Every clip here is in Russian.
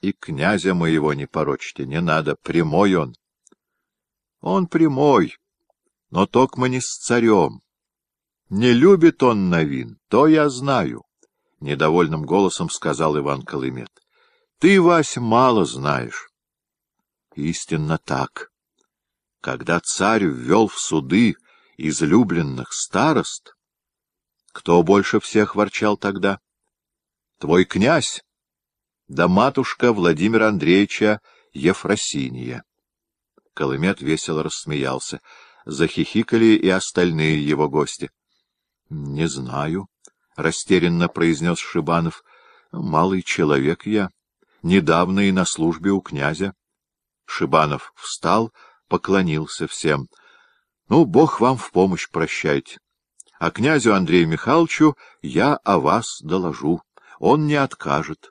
И князя моего не порочьте, не надо, прямой он. Он прямой, но токмо не с царем. Не любит он новин, то я знаю, — недовольным голосом сказал Иван Колымет. Ты, Вась, мало знаешь. Истинно так. Когда царь ввел в суды излюбленных старост, кто больше всех ворчал тогда? Твой князь, да матушка Владимира Андреевича Ефросинья. Колымет весело рассмеялся. Захихикали и остальные его гости. — Не знаю, — растерянно произнес Шибанов. — Малый человек я. Недавно и на службе у князя. Шибанов встал, поклонился всем. — Ну, Бог вам в помощь, прощайте. А князю Андрею Михайловичу я о вас доложу. Он не откажет.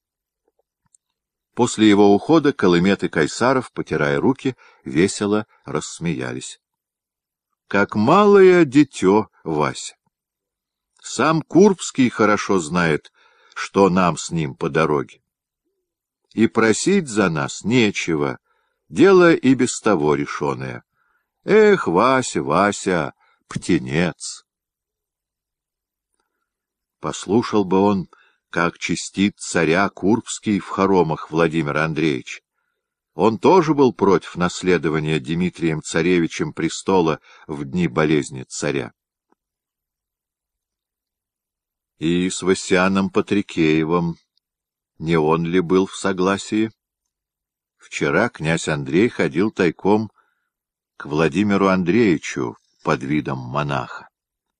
После его ухода Колымет и Кайсаров, потирая руки, весело рассмеялись. — Как малое дитё, Вася! Сам Курбский хорошо знает, что нам с ним по дороге. И просить за нас нечего, дело и без того решенное. Эх, Вася, Вася, птенец! Послушал бы он, как честит царя Курбский в хоромах Владимир Андреевич. Он тоже был против наследования Дмитрием царевичем престола в дни болезни царя. И с Васяном Патрикеевым не он ли был в согласии? Вчера князь Андрей ходил тайком к Владимиру Андреевичу под видом монаха.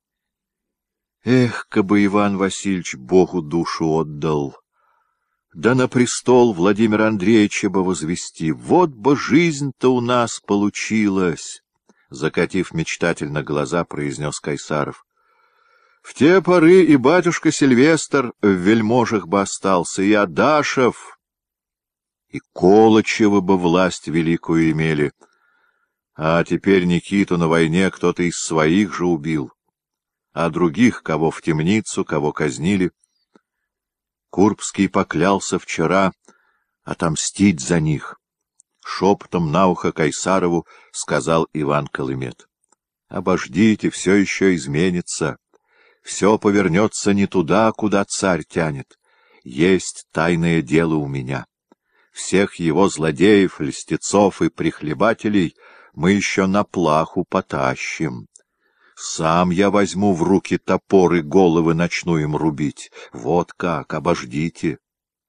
Эх, кабы Иван Васильевич Богу душу отдал! Да на престол Владимира Андреевича бы возвести, вот бы жизнь-то у нас получилась! Закатив мечтательно глаза, произнес Кайсаров. В те поры и батюшка Сильвестр в вельможах бы остался, и Адашев, и Колычевы бы власть великую имели. А теперь Никиту на войне кто-то из своих же убил, а других, кого в темницу, кого казнили. Курбский поклялся вчера отомстить за них. Шепотом на ухо Кайсарову сказал Иван Колымет. Обождите, все еще изменится. Все повернется не туда, куда царь тянет. Есть тайное дело у меня. Всех его злодеев, льстецов и прихлебателей мы еще на плаху потащим. Сам я возьму в руки топор и головы начну им рубить. Вот как, обождите.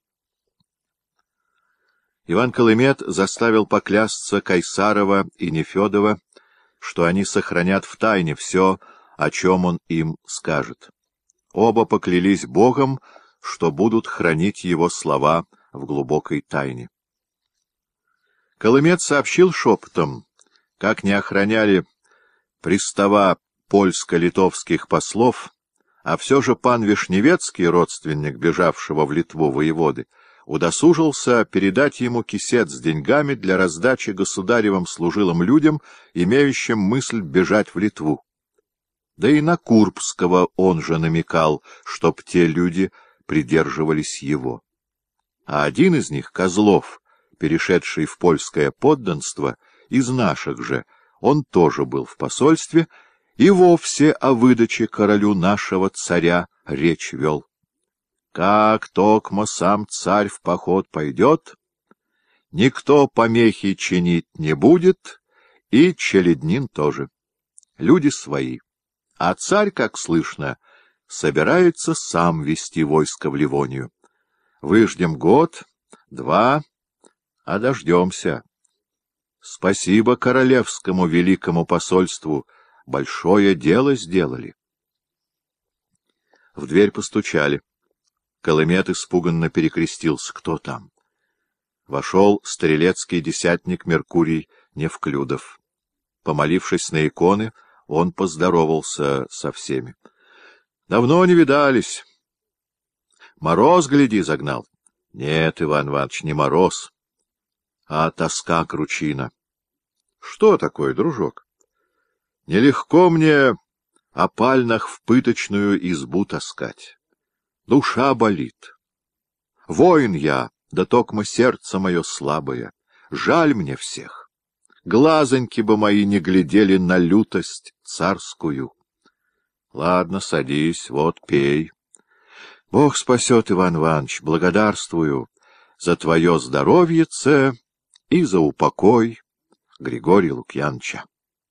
Иван Колымет заставил поклясться Кайсарова и Нефедова, что они сохранят в тайне все, о чем он им скажет. Оба поклялись Богом, что будут хранить его слова в глубокой тайне. Колымет сообщил шепотом, как не охраняли пристава польско-литовских послов, а все же пан Вишневецкий, родственник бежавшего в Литву воеводы, удосужился передать ему кисет с деньгами для раздачи государевым служилым людям, имеющим мысль бежать в Литву. Да и на Курбского он же намекал, чтоб те люди придерживались его. А один из них, Козлов, перешедший в польское подданство, из наших же, он тоже был в посольстве, и вовсе о выдаче королю нашего царя речь вел. Как токмо сам царь в поход пойдет, никто помехи чинить не будет, и челяднин тоже. Люди свои. А царь, как слышно, собирается сам вести войско в Ливонию. Выждем год, два, а дождемся. Спасибо королевскому великому посольству, большое дело сделали. В дверь постучали. Колымет испуганно перекрестился. Кто там? Вошел стрелецкий десятник Меркурий Невклюдов. Помолившись на иконы, он поздоровался со всеми. — Давно не видались. — Мороз, гляди, загнал. — Нет, Иван Иванович, не мороз, а тоска кручина. — Что такое, дружок? — Нелегко мне опальных в пыточную избу таскать. Душа болит. Воин я, Да токмо сердце мое слабое, жаль мне всех. Глазоньки бы мои не глядели на лютость царскую. Ладно, садись, вот пей. Бог спасет, Иван Иванович, благодарствую за твое здоровьице и за упокой Григория Лукьяновича.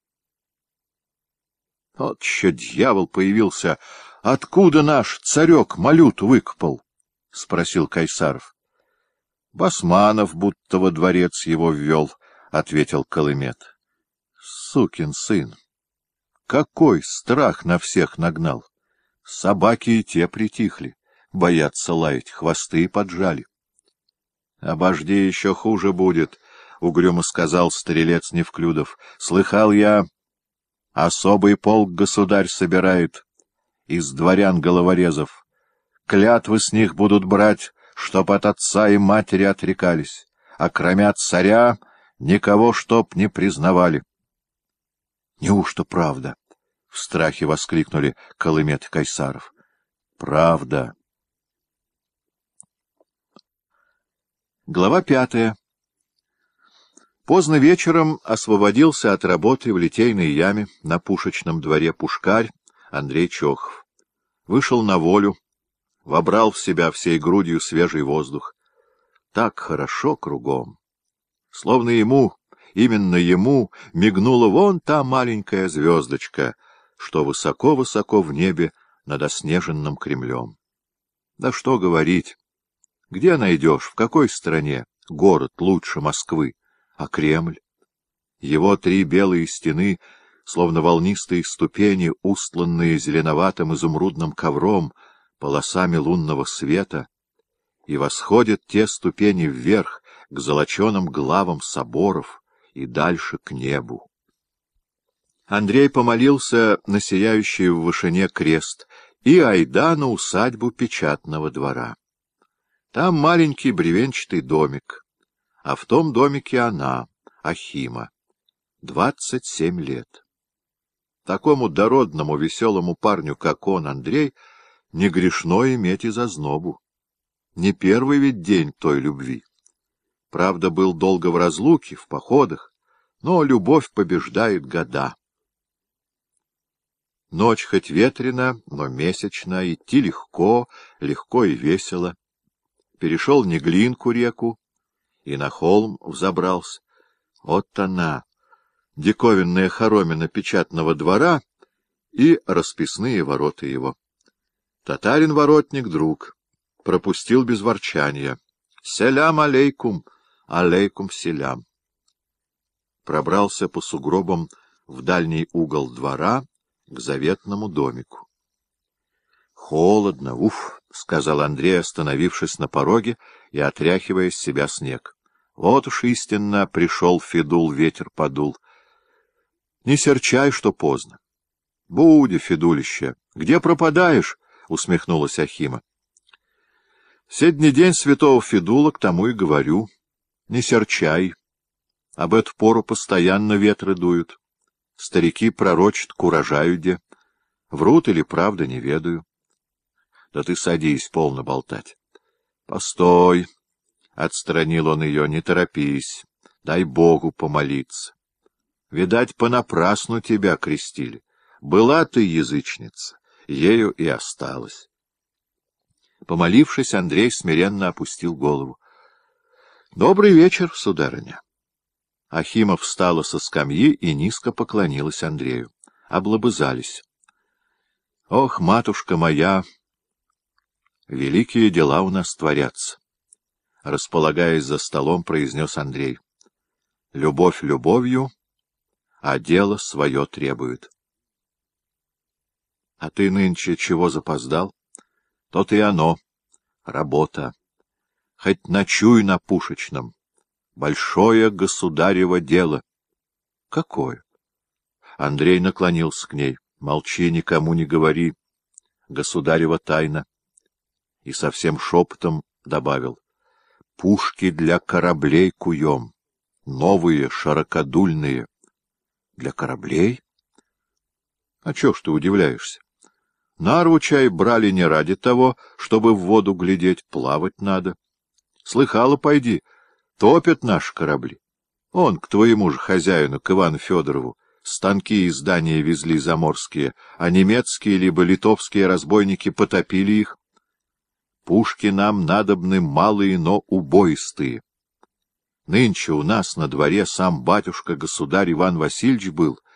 Вот еще дьявол появился. Откуда наш царек малюту выкопал? — спросил Кайсаров. — Басманов будто во дворец его ввел, — ответил Колымет. — Сукин сын! Какой страх на всех нагнал! Собаки и те притихли, боятся лаять, хвосты поджали. — Обожди, еще хуже будет, — угрюмо сказал стрелец Невклюдов. — Слыхал я, особый полк государь собирает из дворян-головорезов. Клятвы с них будут брать, чтоб от отца и матери отрекались, а кроме царя никого чтоб не признавали. — Неужто правда? — в страхе воскликнули Колымет и Кайсаров. — Правда. Глава 5. Поздно вечером освободился от работы в литейной яме на пушечном дворе пушкарь Андрей Чохов. Вышел на волю, вобрал в себя всей грудью свежий воздух. Так хорошо кругом. Словно ему, именно ему, мигнула вон та маленькая звездочка, что высоко-высоко в небе над оснеженным Кремлем. Да что говорить! Где найдешь, в какой стране город лучше Москвы? А Кремль? Его 3 белые стены, словно волнистые ступени, устланные зеленоватым изумрудным ковром, полосами лунного света, и восходят те ступени вверх, к золоченым главам соборов и дальше к небу. Андрей помолился на сияющий в вышине крест и айда на усадьбу печатного двора. Там маленький бревенчатый домик, а в том домике она, Ахима, 27 лет. Такому дородному, веселому парню, как он, Андрей, не грешно иметь и зазнобу. Не первый ведь день той любви. Правда, был долго в разлуке, в походах, но любовь побеждает года. Ночь хоть ветрена, но месячна, идти легко, легко и весело. Перешел Неглинку реку и на холм взобрался. Вот она, диковинная хоромина печатного двора и расписные ворота его. Татарин-воротник, друг, пропустил без ворчания. «Селям алейкум, алейкум селям». Пробрался по сугробам в дальний угол двора к заветному домику. «Холодно, уф!» — сказал Андрей, остановившись на пороге и отряхивая с себя снег. «Вот уж истинно пришел Федул, ветер подул. Не серчай, что поздно. Буди, Федулище, где пропадаешь?» — усмехнулась Ахима. «Седний день святого Федула, к тому и говорю. Не серчай. Об эту пору постоянно ветры дуют. Старики пророчат к урожаю де. Врут или правда, не ведаю. Да ты садись, полно болтать. Постой, — отстранил он ее, — не торопись, дай Богу помолиться. Видать, понапрасну тебя крестили. Была ты язычница, ею и осталась. Помолившись, Андрей смиренно опустил голову. — Добрый вечер, сударыня. Ахима встала со скамьи и низко поклонилась Андрею. Облобызались. — Ох, матушка моя! Великие дела у нас творятся, — располагаясь за столом, произнес Андрей. — Любовь любовью, а дело свое требует. — А ты нынче чего запоздал? — То-то и оно. Работа. Хоть ночуй на пушечном. Большое государево дело. — Какое? Андрей наклонился к ней. — Молчи, никому не говори. Государева тайна. И совсем шепотом добавил: — Пушки для кораблей куем. Новые, широкодульные. — Для кораблей? — А чё ж ты удивляешься? Нарву чай брали не ради того, чтобы в воду глядеть, плавать надо. Слыхала, пойди, топят наши корабли. Он к твоему же хозяину, к Ивану Федорову, станки и здания везли заморские, а немецкие либо литовские разбойники потопили их. Пушки нам надобны малые, но убоистые. Нынче у нас на дворе сам батюшка-государь Иван Васильевич был,